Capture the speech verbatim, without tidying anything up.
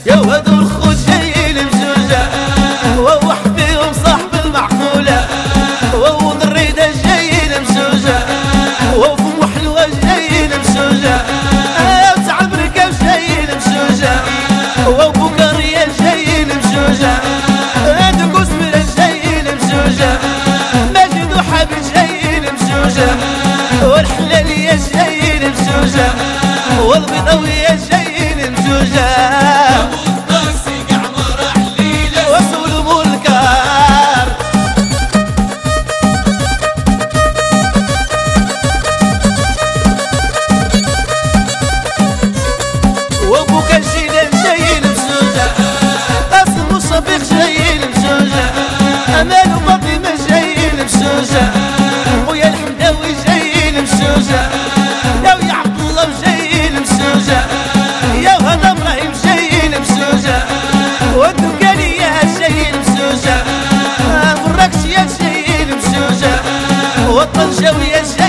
يا ودور خود جايين بزوجة ووحدي وصاحب المعقولة ونريدة جايين بزوجة وفم حلوة جايين بزوجة وسعد بركب جايين بزوجة وبوكارية جايين بزوجة دقوس مرة جايين بزوجة ماجد وحبيب جايين بزوجة والحلالية جايين بزوجة والبيضاوية جايين بزوجة وابوك الجيلان جايين بزوجة قاسم وصفيق جايين بزوجة امال وفاطمة جايين بزوجة خويا الحمداوي جايين بزوجة يا ويا عبد الله جايين بزوجة يا وهذا ابراهيم جايين بزوجة والدكانية جايين بزوجة والراكشية جايين بزوجة والطنجاوية